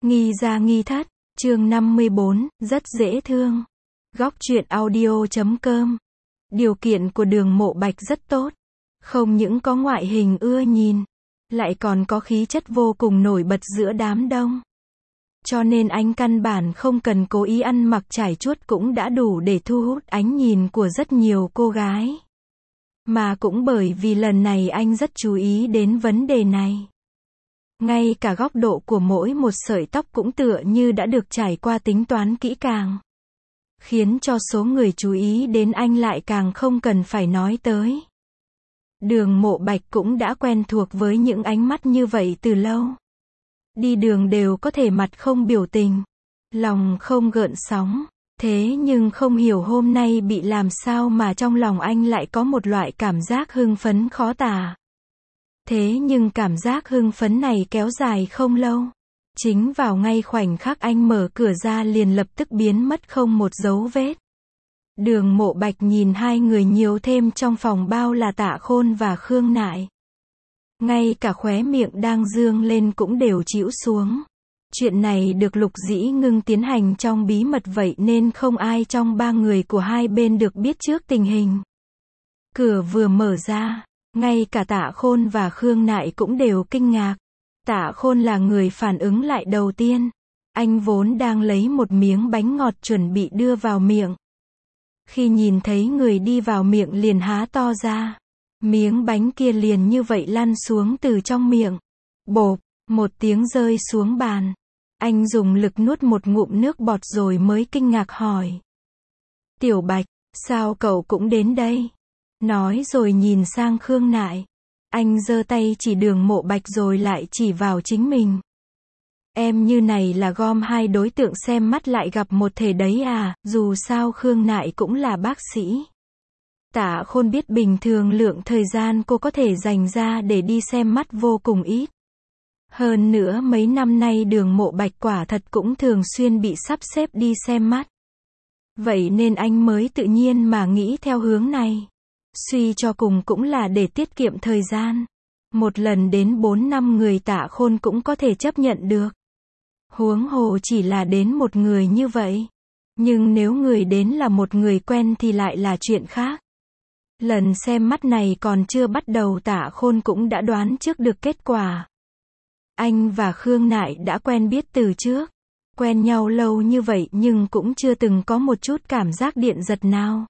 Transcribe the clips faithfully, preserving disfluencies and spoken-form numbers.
Nghi gia nghi thất, chương năm mươi bốn, rất dễ thương. Góc truyện audio chấm com. Điều kiện của Đường Mộ Bạch rất tốt. Không những có ngoại hình ưa nhìn, lại còn có khí chất vô cùng nổi bật giữa đám đông. Cho nên anh căn bản không cần cố ý ăn mặc trải chuốt cũng đã đủ để thu hút ánh nhìn của rất nhiều cô gái. Mà cũng bởi vì lần này anh rất chú ý đến vấn đề này. Ngay cả góc độ của mỗi một sợi tóc cũng tựa như đã được trải qua tính toán kỹ càng. Khiến cho số người chú ý đến anh lại càng không cần phải nói tới. Đường Mộ Bạch cũng đã quen thuộc với những ánh mắt như vậy từ lâu. Đi đường đều có thể mặt không biểu tình, lòng không gợn sóng. Thế nhưng không hiểu hôm nay bị làm sao mà trong lòng anh lại có một loại cảm giác hưng phấn khó tả. Thế nhưng cảm giác hưng phấn này kéo dài không lâu. Chính vào ngay khoảnh khắc anh mở cửa ra liền lập tức biến mất không một dấu vết. Đường Mộ Bạch nhìn hai người nhiều thêm trong phòng bao là Tạ Khôn và Khương Nại. Ngay cả khóe miệng đang dương lên cũng đều chĩu xuống. Chuyện này được Lục Dĩ Ngưng tiến hành trong bí mật vậy nên không ai trong ba người của hai bên được biết trước tình hình. Cửa vừa mở ra, ngay cả Tạ Khôn và Khương Nại cũng đều kinh ngạc. Tạ Khôn là người phản ứng lại đầu tiên. Anh vốn đang lấy một miếng bánh ngọt chuẩn bị đưa vào miệng. Khi nhìn thấy người đi vào miệng liền há to ra. Miếng bánh kia liền như vậy lăn xuống từ trong miệng. Bộp, một tiếng rơi xuống bàn. Anh dùng lực nuốt một ngụm nước bọt rồi mới kinh ngạc hỏi. Tiểu Bạch, sao cậu cũng đến đây? Nói rồi nhìn sang Khương Nại. Anh giơ tay chỉ Đường Mộ Bạch rồi lại chỉ vào chính mình. Em như này là gom hai đối tượng xem mắt lại gặp một thể đấy à, dù sao Khương Nại cũng là bác sĩ. Tạ Khôn biết bình thường lượng thời gian cô có thể dành ra để đi xem mắt vô cùng ít. Hơn nữa mấy năm nay Đường Mộ Bạch quả thật cũng thường xuyên bị sắp xếp đi xem mắt. Vậy nên anh mới tự nhiên mà nghĩ theo hướng này. Suy cho cùng cũng là để tiết kiệm thời gian. Một lần đến bốn năm người Tạ Khôn cũng có thể chấp nhận được. Huống hồ chỉ là đến một người như vậy. Nhưng nếu người đến là một người quen thì lại là chuyện khác. Lần xem mắt này còn chưa bắt đầu Tạ Khôn cũng đã đoán trước được kết quả. Anh và Khương Nại đã quen biết từ trước. Quen nhau lâu như vậy nhưng cũng chưa từng có một chút cảm giác điện giật nào.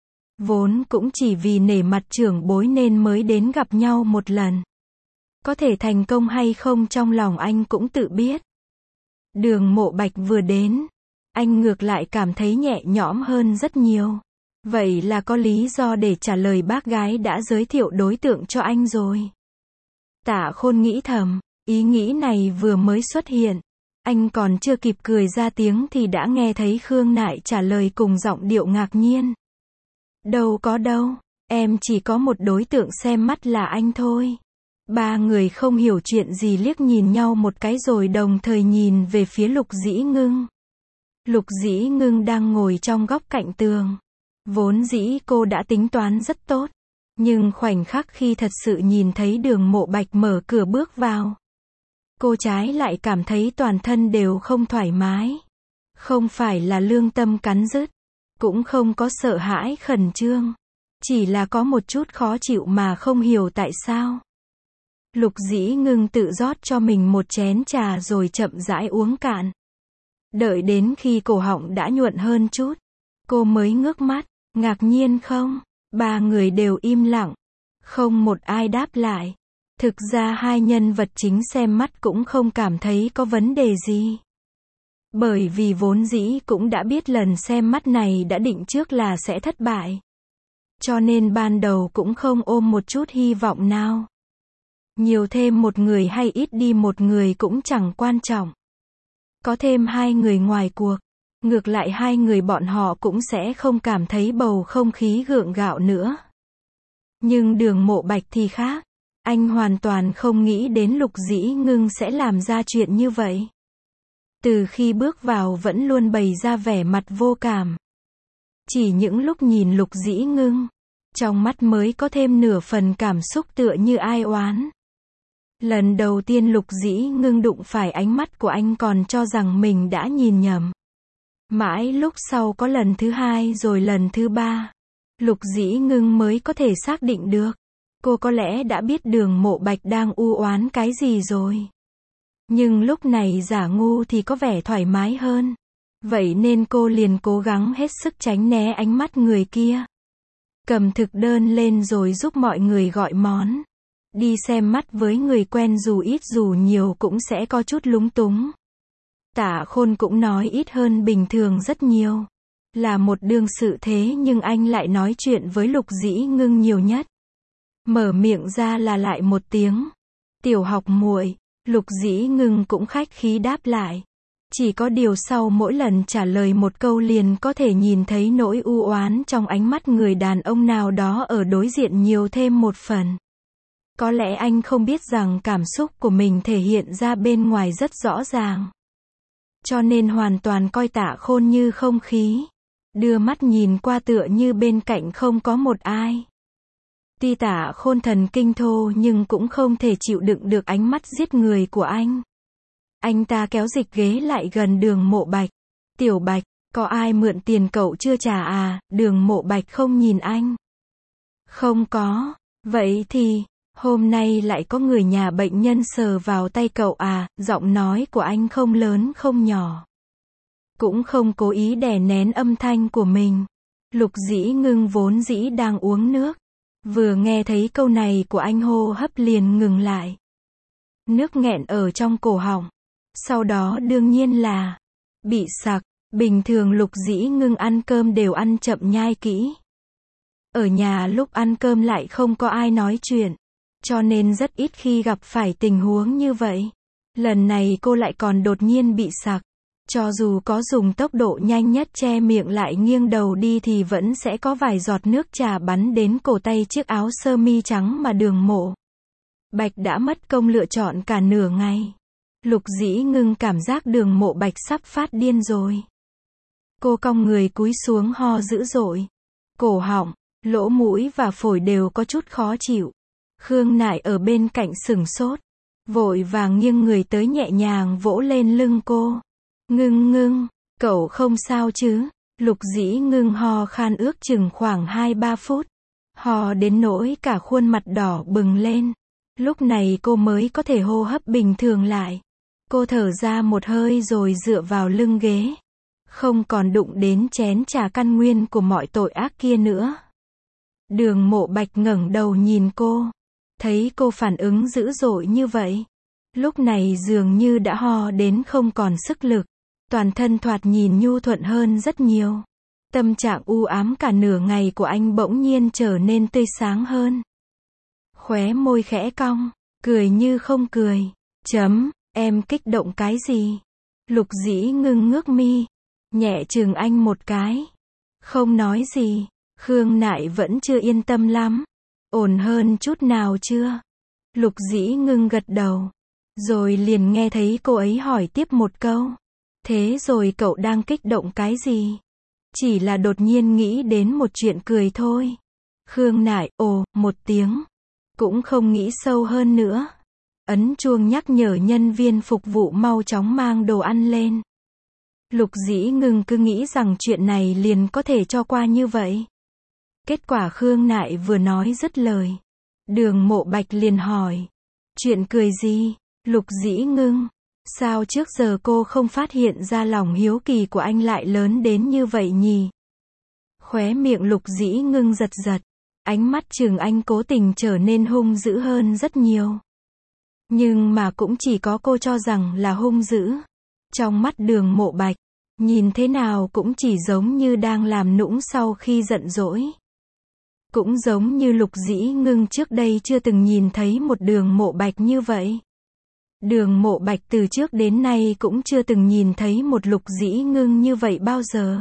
Vốn cũng chỉ vì nể mặt trưởng bối nên mới đến gặp nhau một lần. Có thể thành công hay không trong lòng anh cũng tự biết. Đường Mộ Bạch vừa đến, anh ngược lại cảm thấy nhẹ nhõm hơn rất nhiều. Vậy là có lý do để trả lời bác gái đã giới thiệu đối tượng cho anh rồi. Tạ Khôn nghĩ thầm, ý nghĩ này vừa mới xuất hiện. Anh còn chưa kịp cười ra tiếng thì đã nghe thấy Khương Nại trả lời cùng giọng điệu ngạc nhiên. Đâu có đâu, em chỉ có một đối tượng xem mắt là anh thôi. Ba người không hiểu chuyện gì liếc nhìn nhau một cái rồi đồng thời nhìn về phía Lục Dĩ Ngưng. Lục Dĩ Ngưng đang ngồi trong góc cạnh tường. Vốn dĩ cô đã tính toán rất tốt. Nhưng khoảnh khắc khi thật sự nhìn thấy Đường Mộ Bạch mở cửa bước vào. Cô trái lại cảm thấy toàn thân đều không thoải mái. Không phải là lương tâm cắn rứt. Cũng không có sợ hãi khẩn trương. Chỉ là có một chút khó chịu mà không hiểu tại sao. Lục Dĩ Ngưng tự rót cho mình một chén trà rồi chậm rãi uống cạn. Đợi đến khi cổ họng đã nhuận hơn chút. Cô mới ngước mắt. Ngạc nhiên không? Ba người đều im lặng. Không một ai đáp lại. Thực ra hai nhân vật chính xem mắt cũng không cảm thấy có vấn đề gì. Bởi vì vốn dĩ cũng đã biết lần xem mắt này đã định trước là sẽ thất bại. Cho nên ban đầu cũng không ôm một chút hy vọng nào. Nhiều thêm một người hay ít đi một người cũng chẳng quan trọng. Có thêm hai người ngoài cuộc. Ngược lại hai người bọn họ cũng sẽ không cảm thấy bầu không khí gượng gạo nữa. Nhưng Đường Mộ Bạch thì khác. Anh hoàn toàn không nghĩ đến Lục Dĩ Ngưng sẽ làm ra chuyện như vậy. Từ khi bước vào vẫn luôn bày ra vẻ mặt vô cảm. Chỉ những lúc nhìn Lục Dĩ Ngưng, trong mắt mới có thêm nửa phần cảm xúc tựa như ai oán. Lần đầu tiên Lục Dĩ Ngưng đụng phải ánh mắt của anh còn cho rằng mình đã nhìn nhầm. Mãi lúc sau có lần thứ hai rồi lần thứ ba, Lục Dĩ Ngưng mới có thể xác định được. Cô có lẽ đã biết Đường Mộ Bạch đang u oán cái gì rồi. Nhưng lúc này giả ngu thì có vẻ thoải mái hơn. Vậy nên cô liền cố gắng hết sức tránh né ánh mắt người kia. Cầm thực đơn lên rồi giúp mọi người gọi món. Đi xem mắt với người quen dù ít dù nhiều cũng sẽ có chút lúng túng. Tạ Khôn cũng nói ít hơn bình thường rất nhiều. Là một đương sự thế nhưng anh lại nói chuyện với Lục Dĩ Ngưng nhiều nhất. Mở miệng ra là lại một tiếng. Tiểu học muội. Lục Dĩ Ngưng cũng khách khí đáp lại. Chỉ có điều sau mỗi lần trả lời một câu liền có thể nhìn thấy nỗi u oán trong ánh mắt người đàn ông nào đó ở đối diện nhiều thêm một phần. Có lẽ anh không biết rằng cảm xúc của mình thể hiện ra bên ngoài rất rõ ràng. Cho nên hoàn toàn coi Tạ Khôn như không khí. Đưa mắt nhìn qua tựa như bên cạnh không có một ai. Tuy Tạ Khôn thần kinh thô nhưng cũng không thể chịu đựng được ánh mắt giết người của anh. Anh ta kéo dịch ghế lại gần Đường Mộ Bạch. Tiểu Bạch, có ai mượn tiền cậu chưa trả à? Đường Mộ Bạch không nhìn anh. Không có. Vậy thì, hôm nay lại có người nhà bệnh nhân sờ vào tay cậu à? Giọng nói của anh không lớn không nhỏ. Cũng không cố ý đè nén âm thanh của mình. Lục Dĩ Ngưng vốn dĩ đang uống nước. Vừa nghe thấy câu này của anh hô hấp liền ngừng lại. Nước nghẹn ở trong cổ họng. Sau đó đương nhiên là bị sặc. Bình thường Lục Dĩ Ngưng ăn cơm đều ăn chậm nhai kỹ. Ở nhà lúc ăn cơm lại không có ai nói chuyện. Cho nên rất ít khi gặp phải tình huống như vậy. Lần này cô lại còn đột nhiên bị sặc. Cho dù có dùng tốc độ nhanh nhất che miệng lại nghiêng đầu đi thì vẫn sẽ có vài giọt nước trà bắn đến cổ tay chiếc áo sơ mi trắng mà Đường Mộ Bạch đã mất công lựa chọn cả nửa ngày. Lục Dĩ Ngưng cảm giác Đường Mộ Bạch sắp phát điên rồi. Cô cong người cúi xuống ho dữ dội. Cổ họng, lỗ mũi và phổi đều có chút khó chịu. Khương Nại ở bên cạnh sửng sốt. Vội vàng nghiêng người tới nhẹ nhàng vỗ lên lưng cô. Ngưng Ngưng, cậu không sao chứ? Lục Dĩ Ngưng ho khan ước chừng khoảng hai ba phút. Ho đến nỗi cả khuôn mặt đỏ bừng lên. Lúc này cô mới có thể hô hấp bình thường lại. Cô thở ra một hơi rồi dựa vào lưng ghế. Không còn đụng đến chén trà căn nguyên của mọi tội ác kia nữa. Đường Mộ Bạch ngẩng đầu nhìn cô. Thấy cô phản ứng dữ dội như vậy. Lúc này dường như đã ho đến không còn sức lực. Toàn thân thoạt nhìn nhu thuận hơn rất nhiều. Tâm trạng u ám cả nửa ngày của anh bỗng nhiên trở nên tươi sáng hơn. Khóe môi khẽ cong, cười như không cười. Chấm, em kích động cái gì? Lục Dĩ Ngưng ngước mi, nhẹ chừng anh một cái. Không nói gì. Khương Nại vẫn chưa yên tâm lắm. Ổn hơn chút nào chưa? Lục Dĩ Ngưng gật đầu. Rồi liền nghe thấy cô ấy hỏi tiếp một câu. Thế rồi cậu đang kích động cái gì? Chỉ là đột nhiên nghĩ đến một chuyện cười thôi. Khương Nại, ồ, một tiếng. Cũng không nghĩ sâu hơn nữa. Ấn chuông nhắc nhở nhân viên phục vụ mau chóng mang đồ ăn lên. Lục Dĩ Ngưng cứ nghĩ rằng chuyện này liền có thể cho qua như vậy. Kết quả Khương Nại vừa nói dứt lời. Đường Mộ Bạch liền hỏi. Chuyện cười gì? Lục Dĩ Ngưng. Sao trước giờ cô không phát hiện ra lòng hiếu kỳ của anh lại lớn đến như vậy nhỉ? Khóe miệng Lục Dĩ Ngưng giật giật. Ánh mắt chừng anh cố tình trở nên hung dữ hơn rất nhiều. Nhưng mà cũng chỉ có cô cho rằng là hung dữ. Trong mắt Đường Mộ Bạch, nhìn thế nào cũng chỉ giống như đang làm nũng sau khi giận dỗi. Cũng giống như Lục Dĩ Ngưng trước đây chưa từng nhìn thấy một Đường Mộ Bạch như vậy. Đường Mộ Bạch từ trước đến nay cũng chưa từng nhìn thấy một Lục Dĩ Ngưng như vậy bao giờ.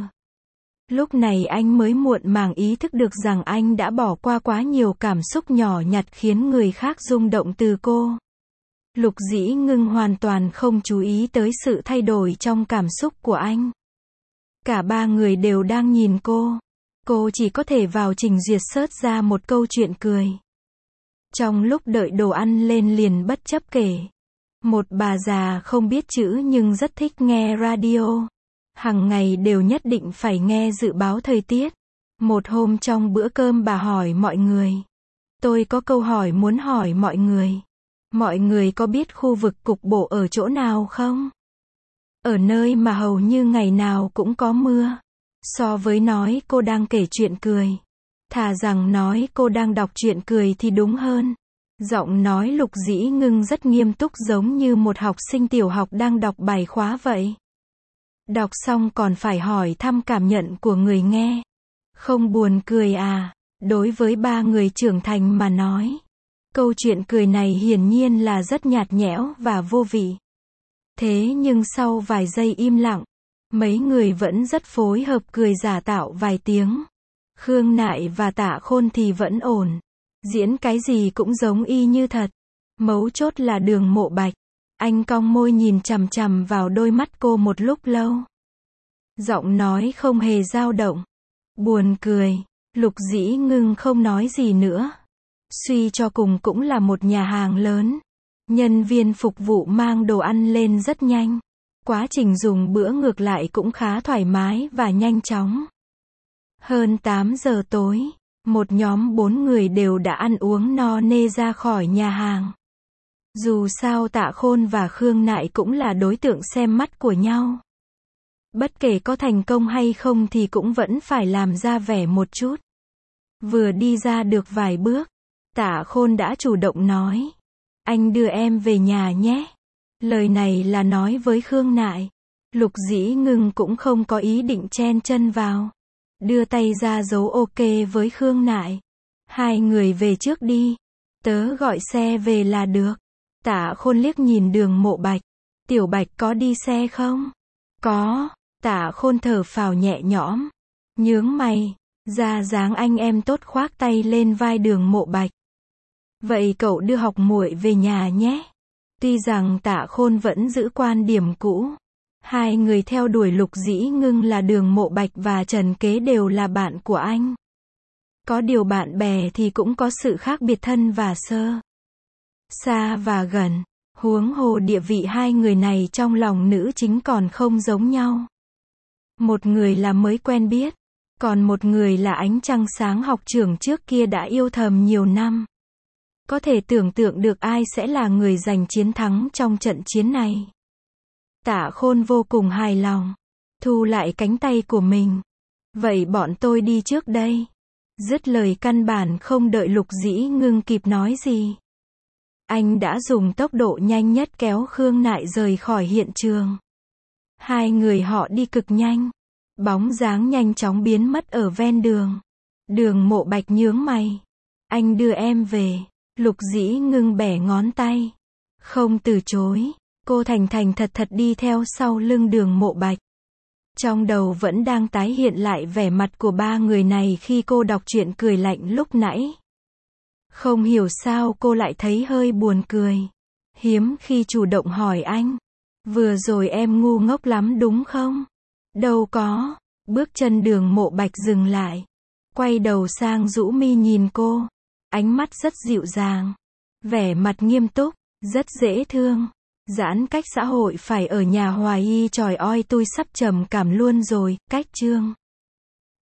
Lúc này anh mới muộn màng ý thức được rằng anh đã bỏ qua quá nhiều cảm xúc nhỏ nhặt khiến người khác rung động từ cô. Lục Dĩ Ngưng hoàn toàn không chú ý tới sự thay đổi trong cảm xúc của anh. Cả ba người đều đang nhìn cô. Cô chỉ có thể vào trình duyệt search ra một câu chuyện cười. Trong lúc đợi đồ ăn lên liền bất chấp kể. Một bà già không biết chữ nhưng rất thích nghe radio. Hằng ngày đều nhất định phải nghe dự báo thời tiết. Một hôm trong bữa cơm bà hỏi mọi người. Tôi có câu hỏi muốn hỏi mọi người. Mọi người có biết khu vực cục bộ ở chỗ nào không? Ở nơi mà hầu như ngày nào cũng có mưa. So với nói cô đang kể chuyện cười. Thà rằng nói cô đang đọc truyện cười thì đúng hơn. Giọng nói Lục Dĩ Ngưng rất nghiêm túc giống như một học sinh tiểu học đang đọc bài khóa vậy. Đọc xong còn phải hỏi thăm cảm nhận của người nghe. Không buồn cười à? Đối với ba người trưởng thành mà nói. Câu chuyện cười này hiển nhiên là rất nhạt nhẽo và vô vị. Thế nhưng sau vài giây im lặng, mấy người vẫn rất phối hợp cười giả tạo vài tiếng. Khương Nại và Tạ Khôn thì vẫn ổn. Diễn cái gì cũng giống y như thật. Mấu chốt là Đường Mộ Bạch. Anh cong môi nhìn chằm chằm vào đôi mắt cô một lúc lâu. Giọng nói không hề dao động. Buồn cười. Lục Dĩ Ngưng không nói gì nữa. Suy cho cùng cũng là một nhà hàng lớn. Nhân viên phục vụ mang đồ ăn lên rất nhanh. Quá trình dùng bữa ngược lại cũng khá thoải mái và nhanh chóng. Hơn tám giờ tối, một nhóm bốn người đều đã ăn uống no nê ra khỏi nhà hàng. Dù sao Tạ Khôn và Khương Nại cũng là đối tượng xem mắt của nhau. Bất kể có thành công hay không thì cũng vẫn phải làm ra vẻ một chút. Vừa đi ra được vài bước, Tạ Khôn đã chủ động nói. Anh đưa em về nhà nhé. Lời này là nói với Khương Nại. Lục Dĩ Ngưng cũng không có ý định chen chân vào. Đưa tay ra dấu ok với Khương Nại. Hai người về trước đi. Tớ gọi xe về là được. Tạ Khôn liếc nhìn Đường Mộ Bạch. Tiểu Bạch có đi xe không? Có. Tạ Khôn thở phào nhẹ nhõm. Nhướng mày. Ra dáng anh em tốt khoác tay lên vai Đường Mộ Bạch. Vậy cậu đưa học muội về nhà nhé. Tuy rằng Tạ Khôn vẫn giữ quan điểm cũ. Hai người theo đuổi Lục Dĩ Ngưng là Đường Mộ Bạch và Trần Kế đều là bạn của anh. Có điều bạn bè thì cũng có sự khác biệt thân và sơ. Xa và gần. Huống hồ địa vị hai người này trong lòng nữ chính còn không giống nhau. Một người là mới quen biết. Còn một người là ánh trăng sáng học trưởng trước kia đã yêu thầm nhiều năm. Có thể tưởng tượng được ai sẽ là người giành chiến thắng trong trận chiến này. Tạ Khôn vô cùng hài lòng. Thu lại cánh tay của mình. Vậy bọn tôi đi trước đây. Dứt lời căn bản không đợi Lục Dĩ Ngưng kịp nói gì. Anh đã dùng tốc độ nhanh nhất kéo Khương Nại rời khỏi hiện trường. Hai người họ đi cực nhanh. Bóng dáng nhanh chóng biến mất ở ven đường. Đường Mộ Bạch nhướng mày. Anh đưa em về. Lục Dĩ Ngưng bẻ ngón tay. Không từ chối. Cô thành thành thật thật đi theo sau lưng Đường Mộ Bạch. Trong đầu vẫn đang tái hiện lại vẻ mặt của ba người này khi cô đọc truyện cười lạnh lúc nãy. Không hiểu sao cô lại thấy hơi buồn cười. Hiếm khi chủ động hỏi anh. Vừa rồi em ngu ngốc lắm đúng không? Đâu có. Bước chân Đường Mộ Bạch dừng lại. Quay đầu sang rũ mi nhìn cô. Ánh mắt rất dịu dàng. Vẻ mặt nghiêm túc. Rất dễ thương. Giãn cách xã hội phải ở nhà Hoài Y tròi oi tôi sắp trầm cảm luôn rồi. Cách chương